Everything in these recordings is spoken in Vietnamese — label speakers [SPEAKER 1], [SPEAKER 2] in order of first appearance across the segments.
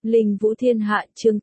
[SPEAKER 1] Linh Vũ Thiên Hạ chương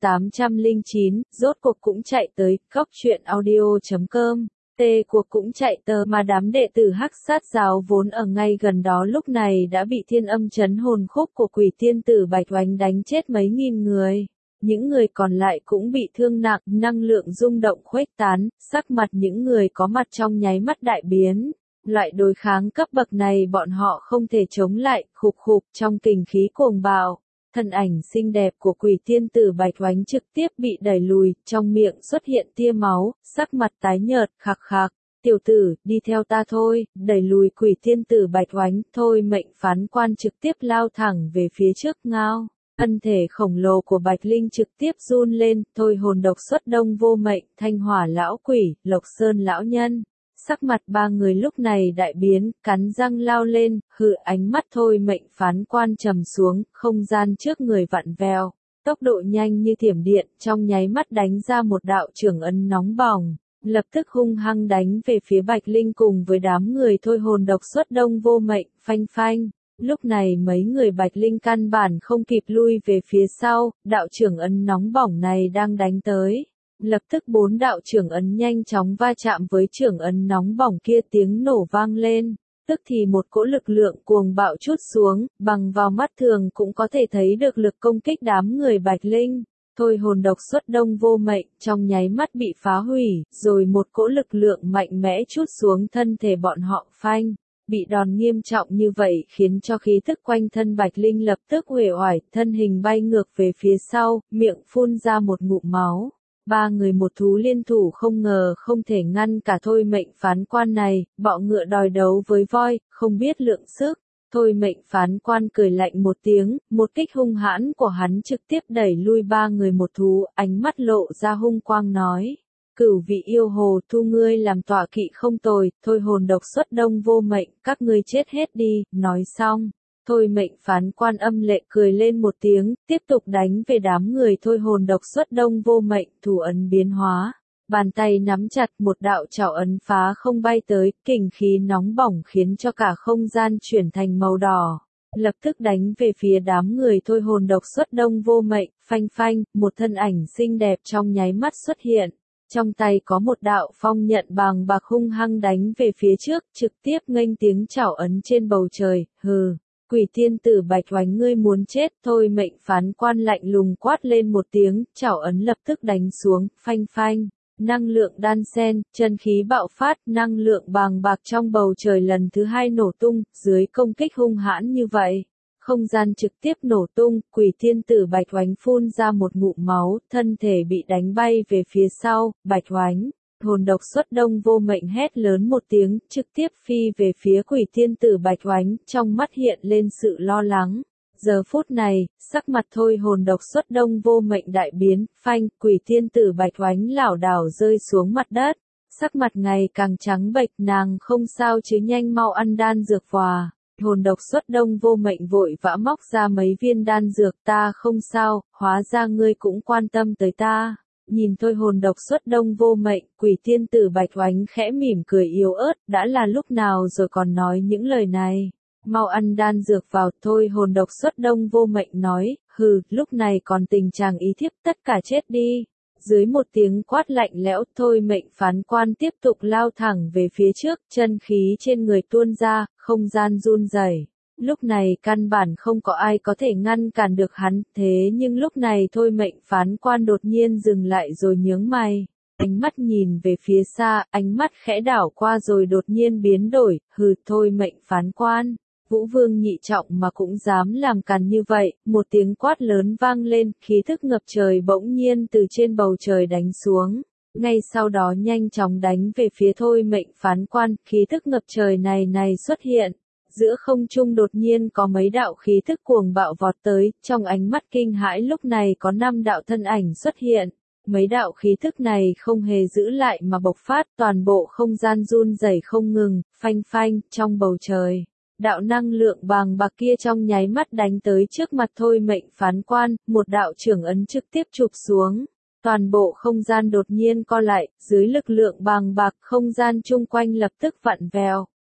[SPEAKER 1] 809, rốt cuộc cũng chạy tới, góc truyện audio.com, cuộc cũng chạy tờ mà đám đệ tử Hắc Sát giáo vốn ở ngay gần đó lúc này đã bị thiên âm chấn hồn khúc của quỷ tiên tử Bạch Oánh đánh chết mấy nghìn người. Những người còn lại cũng bị thương nặng, năng lượng rung động khuếch tán, sắc mặt những người có mặt trong nháy mắt đại biến. Loại đối kháng cấp bậc này bọn họ không thể chống lại, khục khục trong kình khí cuồng bạo. Thân ảnh xinh đẹp của quỷ tiên tử Bạch Oánh trực tiếp bị đẩy lùi, trong miệng xuất hiện tia máu, sắc mặt tái nhợt, khạc khạc. Tiểu tử, đi theo ta thôi, đẩy lùi quỷ tiên tử Bạch Oánh, thôi mệnh phán quan trực tiếp lao thẳng về phía trước ngao. Thân thể khổng lồ của Bạch Linh trực tiếp run lên, thôi hồn độc xuất đông vô mệnh, thanh hỏa lão quỷ, lộc sơn lão nhân. Sắc mặt ba người lúc này đại biến, cắn răng lao lên, ánh mắt thôi mệnh phán quan trầm xuống, không gian trước người vặn vẹo, tốc độ nhanh như thiểm điện, trong nháy mắt đánh ra một đạo trưởng ấn nóng bỏng, lập tức hung hăng đánh về phía Bạch Linh cùng với đám người thôi hồn độc xuất đông vô mệnh, phanh phanh. Lúc này mấy người Bạch Linh căn bản không kịp lui về phía sau, đạo trưởng ấn nóng bỏng này đang đánh tới. Lập tức bốn đạo trưởng ấn nhanh chóng va chạm với trưởng ấn nóng bỏng kia, tiếng nổ vang lên, tức thì một cỗ lực lượng cuồng bạo trút xuống, bằng vào mắt thường cũng có thể thấy được lực công kích đám người Bạch Linh. Thôi hồn độc xuất đông vô mệnh, trong nháy mắt bị phá hủy, rồi một cỗ lực lượng mạnh mẽ trút xuống thân thể bọn họ, phanh. Bị đòn nghiêm trọng như vậy khiến cho khí thức quanh thân Bạch Linh lập tức uể oải, thân hình bay ngược về phía sau, miệng phun ra một ngụm máu. Ba người một thú liên thủ không ngờ không thể ngăn cả thôi mệnh phán quan này, bọ ngựa đòi đấu với voi, không biết lượng sức. Thôi mệnh phán quan cười lạnh một tiếng, một kích hung hãn của hắn trực tiếp đẩy lui ba người một thú, ánh mắt lộ ra hung quang nói. Cửu vị yêu hồ thu ngươi làm tọa kỵ không tồi, thôi hồn độc xuất đông vô mệnh, các ngươi chết hết đi, nói xong. Thôi mệnh phán quan âm lệ cười lên một tiếng, tiếp tục đánh về đám người thôi hồn độc xuất đông vô mệnh, thủ ấn biến hóa. Bàn tay nắm chặt một đạo trảo ấn phá không bay tới, kình khí nóng bỏng khiến cho cả không gian chuyển thành màu đỏ. Lập tức đánh về phía đám người thôi hồn độc xuất đông vô mệnh, phanh phanh, một thân ảnh xinh đẹp trong nháy mắt xuất hiện. Trong tay có một đạo phong nhận bàng bạc hung hăng đánh về phía trước, trực tiếp nghênh tiếng trảo ấn trên bầu trời, hừ. Quỷ tiên tử Bạch Oánh ngươi muốn chết, thôi mệnh phán quan lạnh lùng quát lên một tiếng, trảo ấn lập tức đánh xuống, phanh phanh. Năng lượng đan xen, chân khí bạo phát, năng lượng bàng bạc trong bầu trời lần thứ hai nổ tung, dưới công kích hung hãn như vậy. Không gian trực tiếp nổ tung, quỷ tiên tử Bạch Oánh phun ra một ngụm máu, thân thể bị đánh bay về phía sau, Bạch Oánh. Hồn độc xuất đông vô mệnh hét lớn một tiếng, trực tiếp phi về phía quỷ tiên tử Bạch Oánh, trong mắt hiện lên sự lo lắng. Giờ phút này, sắc mặt thôi hồn độc xuất đông vô mệnh đại biến, phanh, quỷ tiên tử Bạch Oánh lảo đảo rơi xuống mặt đất. Sắc mặt ngày càng trắng bệch, nàng không sao chứ nhanh mau ăn đan dược vòa. Hồn độc xuất đông vô mệnh vội vã móc ra mấy viên đan dược, ta không sao, hóa ra ngươi cũng quan tâm tới ta. Nhìn thôi hồn độc xuất đông vô mệnh, quỷ tiên tử Bạch Oánh khẽ mỉm cười yếu ớt, đã là lúc nào rồi còn nói những lời này. Mau ăn đan dược vào, thôi hồn độc xuất đông vô mệnh nói, lúc này còn tình trạng ý thiếp tất cả chết đi. Dưới một tiếng quát lạnh lẽo, thôi mệnh phán quan tiếp tục lao thẳng về phía trước, chân khí trên người tuôn ra, không gian run rẩy. Lúc này căn bản không có ai có thể ngăn cản được hắn, thế nhưng lúc này thôi mệnh phán quan đột nhiên dừng lại rồi nhướng mày. Ánh mắt nhìn về phía xa, ánh mắt khẽ đảo qua rồi đột nhiên biến đổi, thôi mệnh phán quan. Vũ vương nhị trọng mà cũng dám làm càn như vậy, một tiếng quát lớn vang lên, khí thức ngập trời bỗng nhiên từ trên bầu trời đánh xuống. Ngay sau đó nhanh chóng đánh về phía thôi mệnh phán quan, khí thức ngập trời này xuất hiện. Giữa không trung đột nhiên có mấy đạo khí thức cuồng bạo vọt tới, trong ánh mắt kinh hãi lúc này có 5 đạo thân ảnh xuất hiện. Mấy đạo khí thức này không hề giữ lại mà bộc phát, toàn bộ không gian run rẩy không ngừng, phanh phanh, trong bầu trời. Đạo năng lượng bàng bạc kia trong nháy mắt đánh tới trước mặt thôi mệnh phán quan, một đạo trưởng ấn trực tiếp chụp xuống. Toàn bộ không gian đột nhiên co lại, dưới lực lượng bàng bạc không gian chung quanh lập tức vặn vẹo.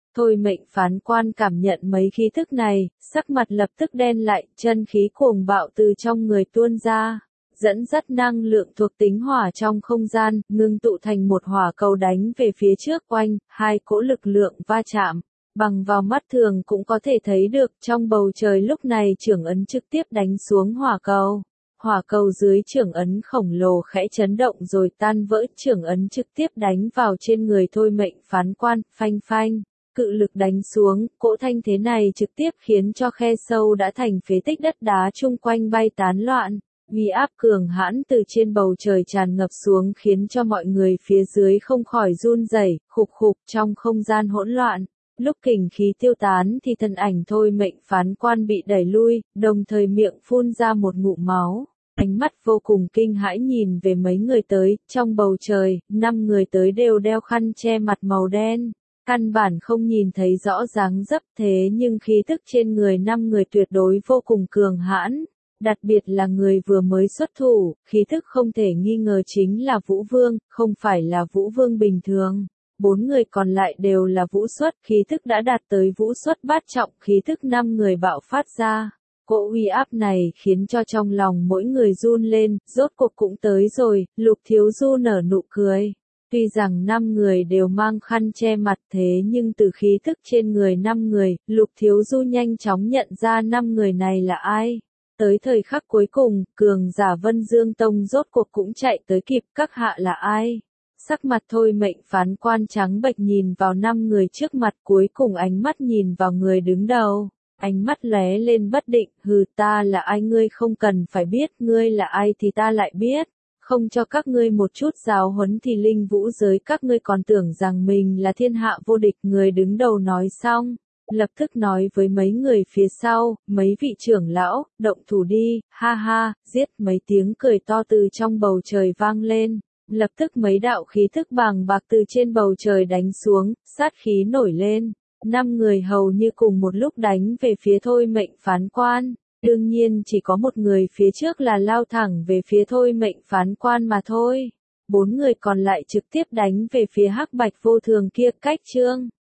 [SPEAKER 1] Thôi mệnh phán quan cảm nhận mấy khí thức này, sắc mặt lập tức đen lại, chân khí cuồng bạo từ trong người tuôn ra, dẫn dắt năng lượng thuộc tính hỏa trong không gian, ngưng tụ thành một hỏa cầu đánh về phía trước oanh, hai cỗ lực lượng va chạm. Bằng vào mắt thường cũng có thể thấy được, trong bầu trời lúc này chưởng ấn trực tiếp đánh xuống hỏa cầu. Hỏa cầu dưới chưởng ấn khổng lồ khẽ chấn động rồi tan vỡ, chưởng ấn trực tiếp đánh vào trên người thôi mệnh phán quan, phanh phanh. Cự lực đánh xuống, cỗ thanh thế này trực tiếp khiến cho khe sâu đã thành phế tích đất đá chung quanh bay tán loạn. Uy áp cường hãn từ trên bầu trời tràn ngập xuống khiến cho mọi người phía dưới không khỏi run rẩy, khục khục trong không gian hỗn loạn. Lúc kình khí tiêu tán thì thân ảnh thôi mệnh phán quan bị đẩy lui, đồng thời miệng phun ra một ngụm máu. Ánh mắt vô cùng kinh hãi nhìn về mấy người tới, trong bầu trời, 5 người tới đều đeo khăn che mặt màu đen. Căn bản không nhìn thấy rõ dáng dấp thế nhưng khí tức trên người 5 người tuyệt đối vô cùng cường hãn. Đặc biệt là người vừa mới xuất thủ, khí tức không thể nghi ngờ chính là Vũ Vương, không phải là Vũ Vương bình thường. 4 người còn lại đều là vũ xuất, khí tức đã đạt tới vũ xuất bát trọng, khí tức 5 người bạo phát ra. Cỗ uy áp này khiến cho trong lòng mỗi người run lên, rốt cuộc cũng tới rồi, Lục Thiếu Du nở nụ cười. Tuy rằng 5 người đều mang khăn che mặt thế nhưng từ khí tức trên người 5 người, Lục Thiếu Du nhanh chóng nhận ra 5 người này là ai. Tới thời khắc cuối cùng, cường giả Vân Dương Tông rốt cuộc cũng chạy tới kịp, các hạ là ai? Sắc mặt thôi mệnh phán quan trắng bệch nhìn vào 5 người trước mặt, cuối cùng ánh mắt nhìn vào người đứng đầu. Ánh mắt lóe lên bất định, hừ, ta là ai ngươi không cần phải biết, ngươi là ai thì ta lại biết. Không cho các ngươi một chút giáo huấn thì linh vũ giới các ngươi còn tưởng rằng mình là thiên hạ vô địch. Người đứng đầu nói xong, lập tức nói với mấy người phía sau, mấy vị trưởng lão, động thủ đi, ha ha, giết. Mấy tiếng cười to từ trong bầu trời vang lên. Lập tức mấy đạo khí thức bàng bạc từ trên bầu trời đánh xuống, sát khí nổi lên. 5 người hầu như cùng một lúc đánh về phía thôi mệnh phán quan. Đương nhiên chỉ có một người phía trước là lao thẳng về phía thôi mệnh phán quan mà thôi. 4 người còn lại trực tiếp đánh về phía hắc bạch vô thường kia. Cách chương